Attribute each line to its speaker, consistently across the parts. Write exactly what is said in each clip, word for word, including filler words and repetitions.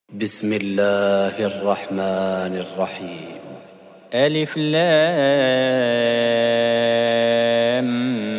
Speaker 1: بسم الله الرحمن الرحيم.
Speaker 2: ألف لام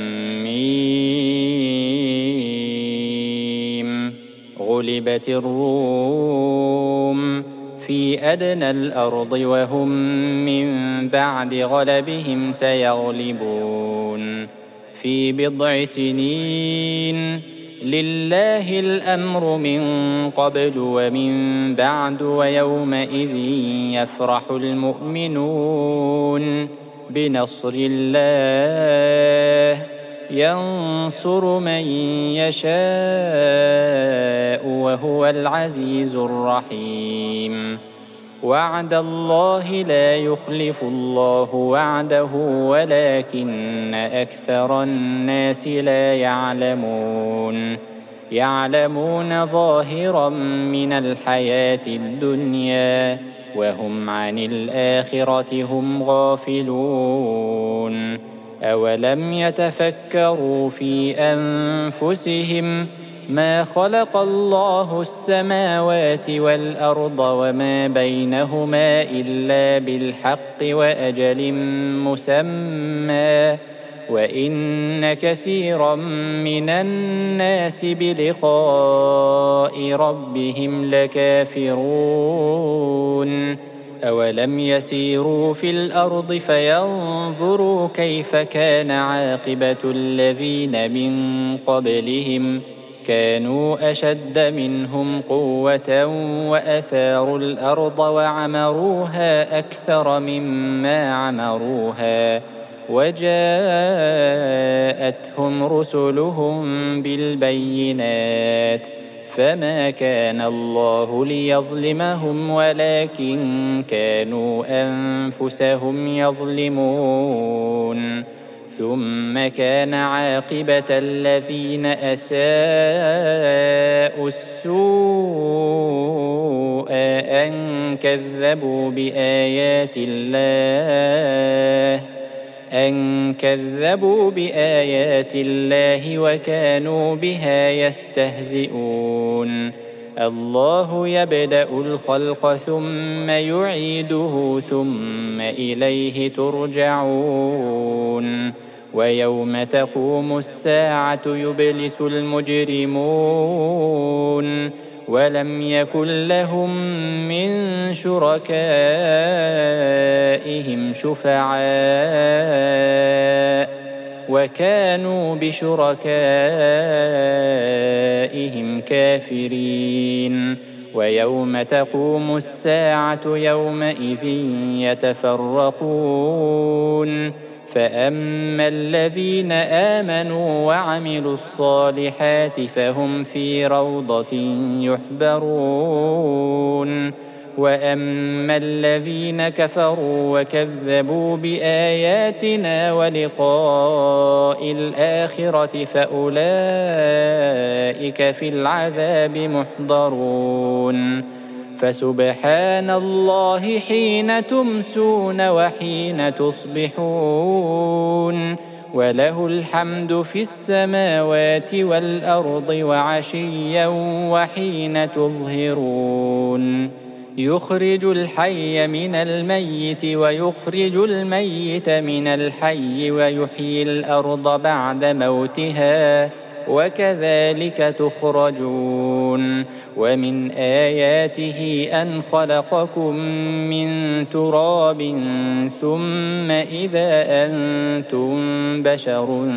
Speaker 2: ميم. غلبت الروم في أدنى الأرض وهم من بعد غلبهم سيغلبون في بضع سنين. لله الأمر من قبل ومن بعد ويومئذ يفرح المؤمنون بنصر الله ينصر من يشاء وهو العزيز الرحيم. وعد الله لا يخلف الله وعده ولكن أكثر الناس لا يعلمون يعلمون ظاهرا من الحياة الدنيا وهم عن الآخرة هم غافلون. أولم يتفكروا في أنفسهم ما خلق الله السماوات والأرض وما بينهما إلا بالحق وأجل مسمى وإن كثيرا من الناس بلقاء ربهم لكافرون. أولم يسيروا في الأرض فينظروا كيف كان عاقبة الذين من قبلهم كانوا أشد منهم قوة وأثاروا الأرض وعمروها أكثر مما عمروها وجاءتهم رسلهم بالبينات فما كان الله ليظلمهم ولكن كانوا أنفسهم يظلمون. ثم كان عاقبة الذين أساءوا السوء أن كذبوا بآيات الله أن كذبوا بآيات الله وكانوا بها يستهزئون. الله يبدأ الخلق ثم يعيده ثم إليه ترجعون. ويوم تقوم الساعة يبلس المجرمون ولم يكن لهم من شركائهم شفعاء وكانوا بشركائهم كافرين. ويوم تقوم الساعة يومئذ يتفرقون فأما الذين آمنوا وعملوا الصالحات فهم في روضة يحبرون. وأما الذين كفروا وكذبوا بآياتنا ولقاء الآخرة فأولئك في العذاب محضرون. فسبحان الله حين تمسون وحين تصبحون وله الحمد في السماوات والأرض وعشيا وحين تظهرون. يخرج الحي من الميت ويخرج الميت من الحي ويحيي الأرض بعد موتها وكذلك تخرجون. ومن آياته أن خلقكم من تراب ثم إذا أنتم بشر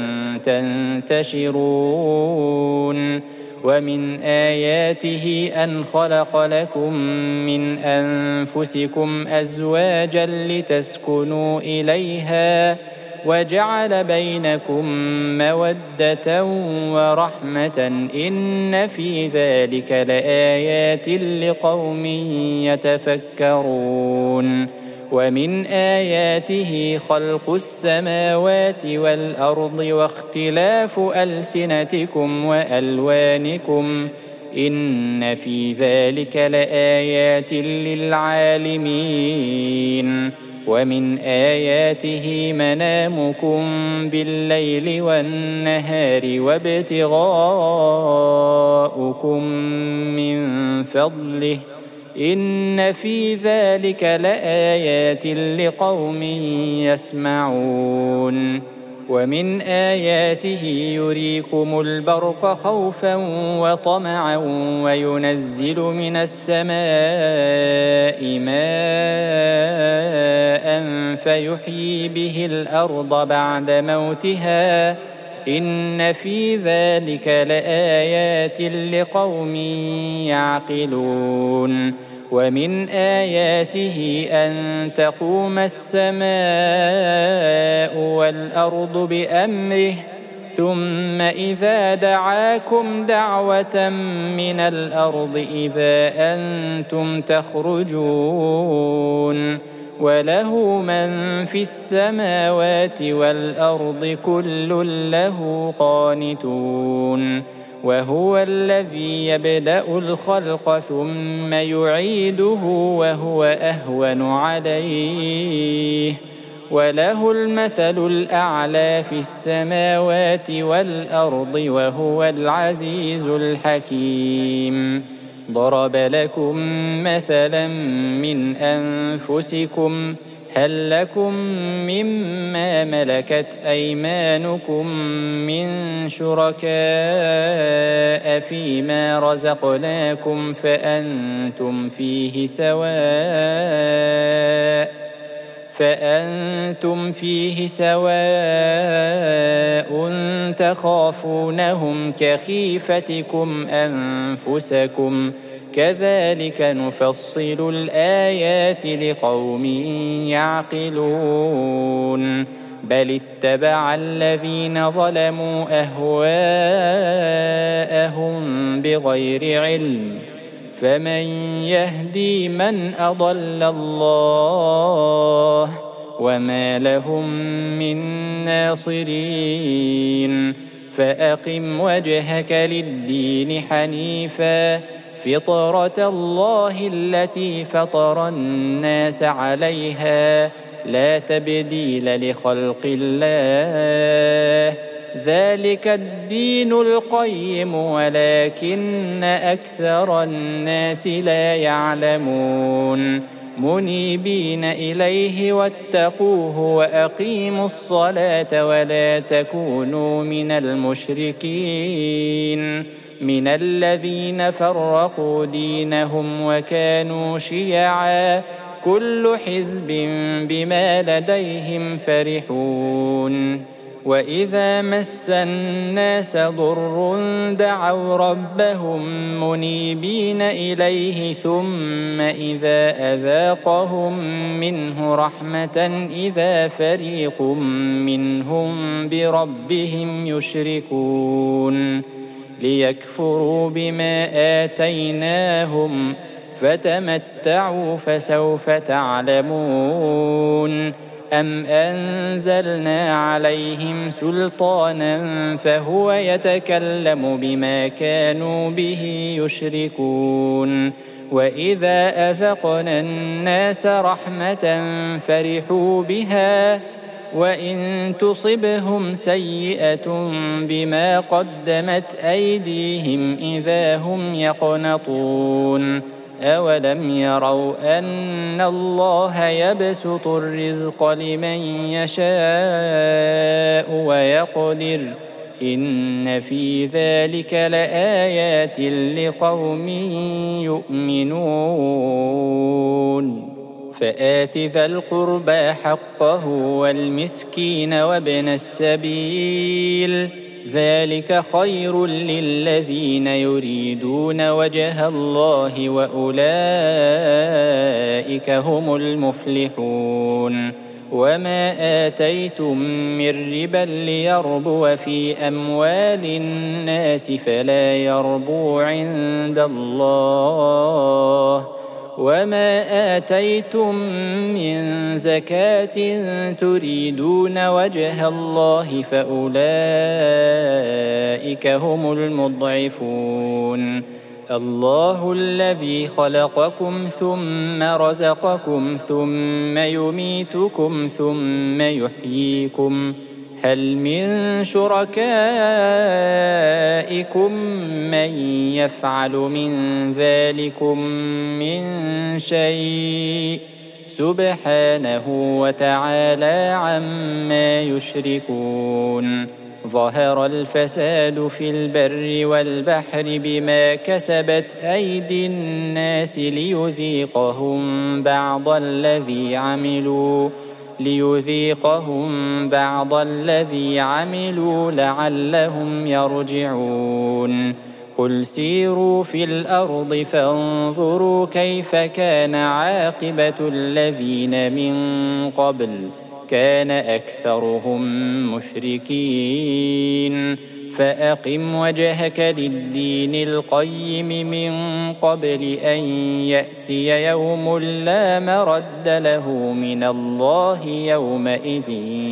Speaker 2: تنتشرون. ومن آياته أن خلق لكم من أنفسكم أزواجا لتسكنوا إليها وجعل بينكم مودة ورحمة إن في ذلك لآيات لقوم يتفكرون. ومن آياته خلق السماوات والأرض واختلاف ألسنتكم وألوانكم إن في ذلك لآيات للعالمين. ومن آياته منامكم بالليل والنهار وابتغاؤكم من فضله إن في ذلك لآيات لقوم يسمعون ومن آياته يريكم البرق خوفا وطمعا وينزل من السماء ماء فيحيي به الأرض بعد موتها إن في ذلك لآيات لقوم يعقلون ومن آياته أن تقوم السماء والأرض بأمره ثم إذا دعاكم دعوة من الأرض إذا أنتم تخرجون وله من في السماوات والأرض كل له قانتون وهو الذي يبدأ الخلق ثم يعيده وهو أهون عليه وله المثل الأعلى في السماوات والأرض وهو العزيز الحكيم ضرب لكم مثلا من أنفسكم هل لكم مما ملكت أيمانكم من شركاء فيما رزقناكم فأنتم فيه سواء فأنتم فيه سواء تخافونهم كخيفتكم أنفسكم كذلك نفصل الآيات لقوم يعقلون بل اتبع الذين ظلموا أهواءهم بغير علم فمن يهدي من أضل الله وما لهم من ناصرين فأقم وجهك للدين حنيفا فطرة الله التي فطر الناس عليها لا تبديل لخلق الله ذلك الدين القيم ولكن أكثر الناس لا يعلمون منيبين إليه واتقوه وأقيموا الصلاة ولا تكونوا من المشركين من الذين فرقوا دينهم وكانوا شيعا كل حزب بما لديهم فرحون وإذا مس الناس ضر دعوا ربهم منيبين إليه ثم إذا أذاقهم منه رحمة إذا فريق منهم بربهم يشركون ليكفروا بما آتيناهم فتمتعوا فسوف تعلمون أم أنزلنا عليهم سلطانا فهو يتكلم بما كانوا به يشركون وإذا أذقنا الناس رحمة فرحوا بها وإن تصبهم سيئة بما قدمت أيديهم إذا هم يقنطون أولم يروا أن الله يبسط الرزق لمن يشاء ويقدر إن في ذلك لآيات لقوم يؤمنون فآت ذا القربى حقه والمسكين وابن السبيل ذلك خير للذين يريدون وجه الله وأولئك هم المفلحون وما آتيتم من ربا ليربو في أموال الناس فلا يربو عند الله وما آتيتم من زكاة تريدون وجه الله فأولئك هم المضعفون الله الذي خلقكم ثم رزقكم ثم يميتكم ثم يحييكم هل من شركائكم من يفعل من ذلكم من شيء سبحانه وتعالى عما يشركون ظهر الفساد في البر والبحر بما كسبت أيدي الناس ليذيقهم بعض الذي عملوا ليذيقهم بعض الذي عملوا لعلهم يرجعون قل سيروا في الأرض فانظروا كيف كان عاقبة الذين من قبل كان أكثرهم مشركين فأقم وجهك للدين القيم من قبل أن يأتي يوم لا مرد له من الله يومئذ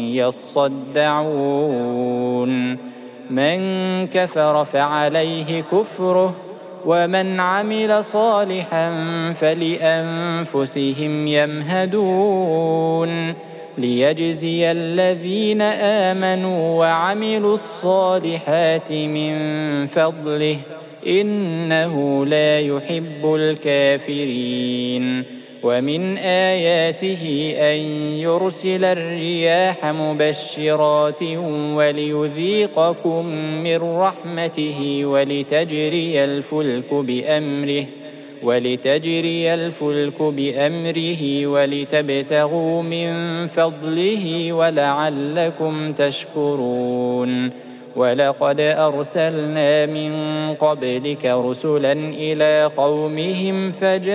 Speaker 2: يصدعون من كفر فعليه كفره ومن عمل صالحا فلأنفسهم يمهدون ليجزي الذين آمنوا وعملوا الصالحات من فضله إنه لا يحب الكافرين ومن آياته أن يرسل الرياح مبشرات وليذيقكم من رحمته ولتجري الفلك بأمره ولتجري الفلك بأمره ولتبتغوا من فضله ولعلكم تشكرون ولقد أرسلنا من قبلك رسلا إلى قومهم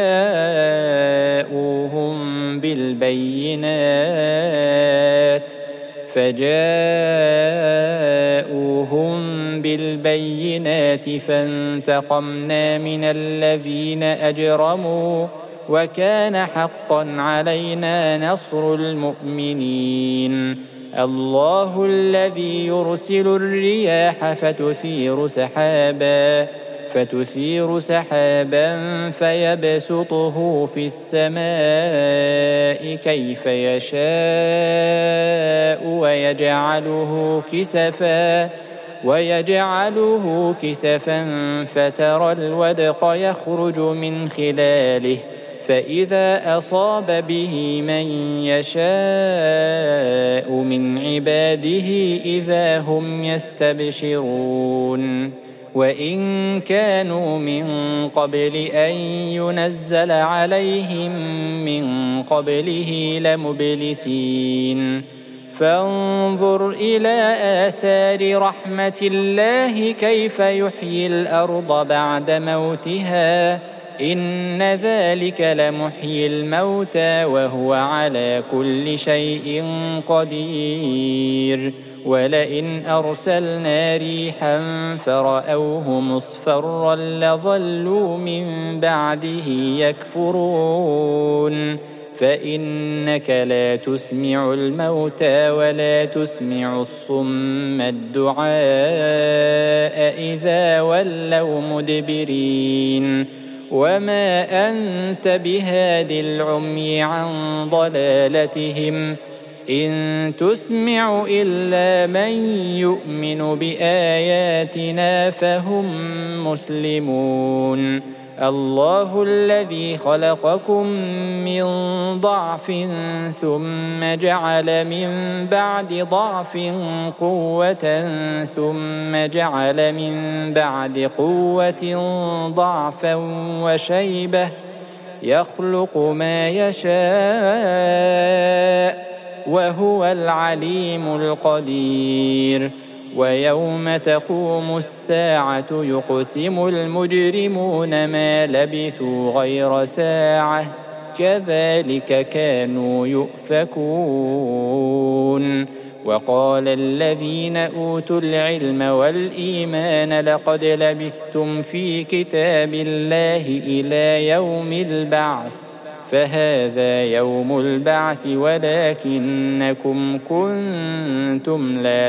Speaker 2: فجاءوهم بالبينات فجاءوهم بالبينات فانتقمنا من الذين أجرموا وكان حقا علينا نصر المؤمنين الله الذي يرسل الرياح فتثير سحابا فتثير سحابا فيبسطه في السماء كيف يشاء ويجعله كسفا ويجعله كسفا فترى الودق يخرج من خلاله فإذا أصاب به من يشاء من عباده إذا هم يستبشرون وإن كانوا من قبل أن ينزل عليهم من قبله لمبلسين فانظر إلى آثار رحمة الله كيف يحيي الأرض بعد موتها إن ذلك لمحيي الموتى وهو على كل شيء قدير ولئن أرسلنا ريحا فرأوه مصفرا لظلوا من بعده يكفرون فإنك لا تسمع الموتى ولا تسمع الصم الدعاء إذا ولوا مدبرين وما أنت بهاد العمي عن ضلالتهم إن تسمع إلا من يؤمن بآياتنا فهم مسلمون الله الذي خلقكم من ضعف ثم جعل من بعد ضعف قوة ثم جعل من بعد قوة ضعفا وشيبة يخلق ما يشاء وهو العليم القدير ويوم تقوم الساعة يقسم المجرمون ما لبثوا غير ساعة كذلك كانوا يؤفكون وقال الذين أوتوا العلم والإيمان لقد لبثتم في كتاب الله إلى يوم البعث فهذا يوم البعث ولكنكم كنتم لا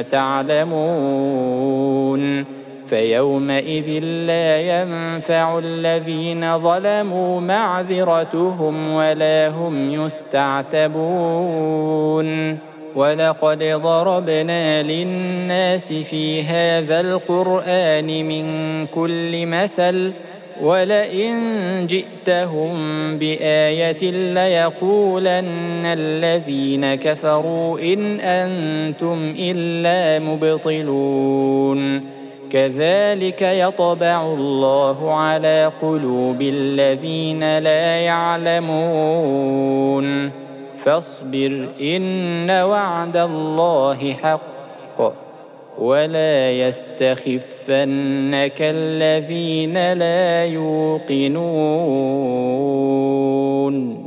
Speaker 2: تعلمون فيومئذ لا ينفع الذين ظلموا معذرتهم ولا هم يستعتبون ولقد ضربنا للناس في هذا القرآن من كل مثل ولئن جئتهم بآية ليقولن الذين كفروا إن أنتم إلا مبطلون كذلك يطبع الله على قلوب الذين لا يعلمون فاصبر إن وعد الله حق ولا يستخفنك الذين لا يوقنون.